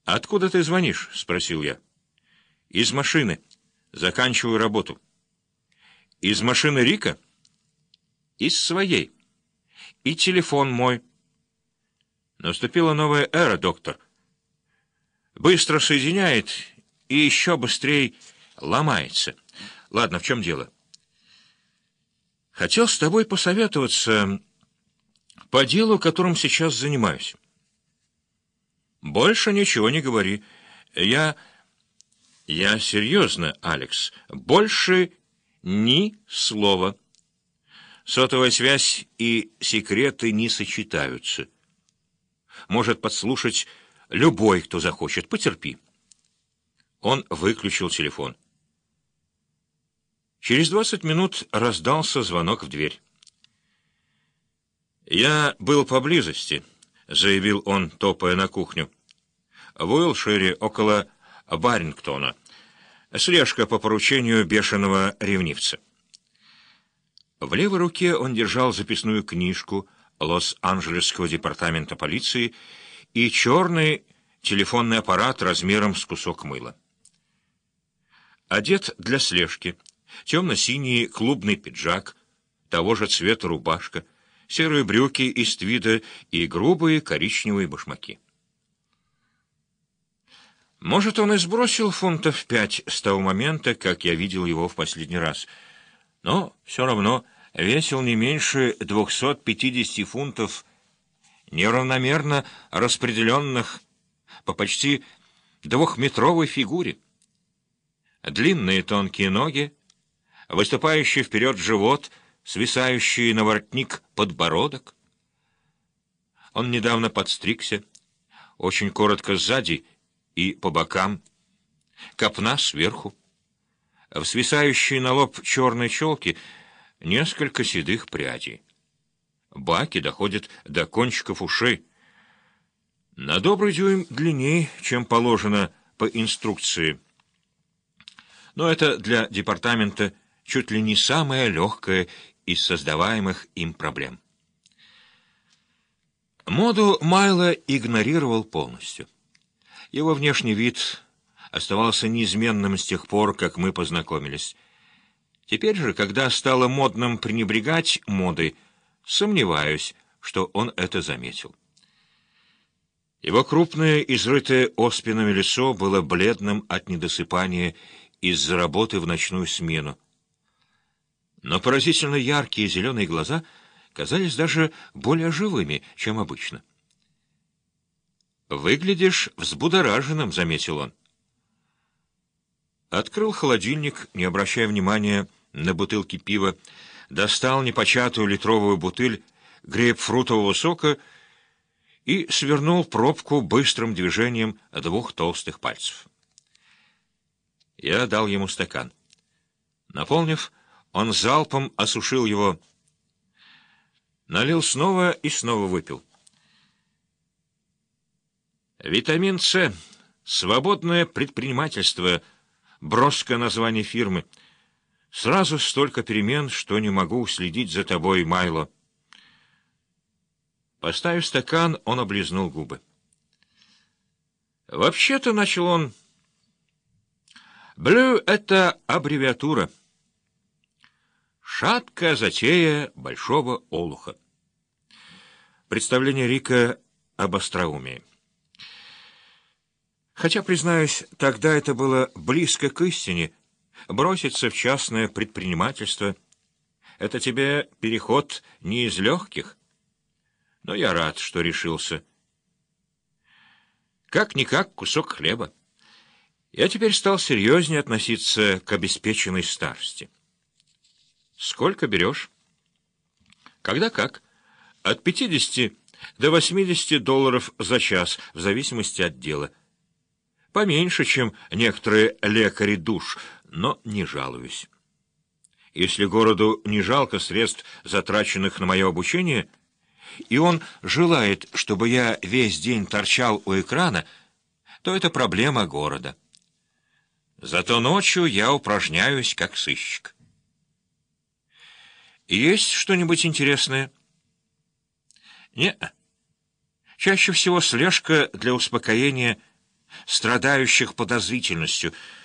«Откуда ты звонишь?» — спросил я. «Из машины. Заканчиваю работу». «Из машины Рика?» «Из своей. И телефон мой». Наступила новая эра, доктор. Быстро соединяет и еще быстрее ломается. Ладно, в чем дело? Хотел с тобой посоветоваться по делу, которым сейчас занимаюсь. Больше ничего не говори. Я серьезно, Алекс. Больше ни слова. Сотовая связь и секреты не сочетаются. Может подслушать любой, кто захочет. Потерпи. Он выключил телефон. Через 20 минут раздался звонок в дверь. «Я был поблизости», — заявил он, топая на кухню. «В Уилшире, около Барингтона. Слежка по поручению бешеного ревнивца». В левой руке он держал записную книжку Лос-Анджелесского департамента полиции и черный телефонный аппарат размером с кусок мыла. Одет для слежки. Темно-синий клубный пиджак, того же цвета рубашка, серые брюки из твида и грубые коричневые башмаки. Может, он и сбросил фунтов 5 с того момента, как я видел его в последний раз, но все равно весил не меньше 250 фунтов, неравномерно распределенных по почти 2-метровой фигуре. Длинные тонкие ноги, выступающий вперед живот, свисающий на воротник подбородок. Он недавно подстригся, очень коротко сзади и по бокам, копна сверху. В свисающей на лоб черной челке несколько седых прядей. Баки доходят до кончиков ушей. На добрый дюйм длиннее, чем положено по инструкции. Но это для департамента чуть ли не самая легкая из создаваемых им проблем. Моду Майло игнорировал полностью. Его внешний вид оставался неизменным с тех пор, как мы познакомились. Теперь же, когда стало модным пренебрегать модой, сомневаюсь, что он это заметил. Его крупное, изрытое оспинами лицо было бледным от недосыпания из-за работы в ночную смену. Но поразительно яркие зеленые глаза казались даже более живыми, чем обычно. «Выглядишь взбудораженным», — заметил он. Открыл холодильник, не обращая внимания на бутылки пива, достал непочатую литровую бутыль грейпфрутового сока и свернул пробку быстрым движением 2 толстых пальцев. Я дал ему стакан. Наполнив, он залпом осушил его, налил снова и снова выпил. «Витамин С, свободное предпринимательство», броское название фирмы. Сразу столько перемен, что не могу следить за тобой, Майло. Поставив стакан, он облизнул губы. «Вообще-то», — начал он, — «Блю» — это аббревиатура. Шаткая затея большого олуха. Представление Рика об остроумии. Хотя, признаюсь, тогда это было близко к истине. Броситься в частное предпринимательство — это тебе переход не из легких. Но я рад, что решился. Как-никак кусок хлеба. Я теперь стал серьезнее относиться к обеспеченной старости. Сколько берешь? Когда как. От 50 до 80 долларов за час, в зависимости от дела. Поменьше, чем некоторые лекари душ, но не жалуюсь. Если городу не жалко средств, затраченных на мое обучение, и он желает, чтобы я весь день торчал у экрана, то это проблема города. Зато ночью я упражняюсь как сыщик. Есть что-нибудь интересное? Не-а. Чаще всего слежка для успокоения, страдающих подозрительностью,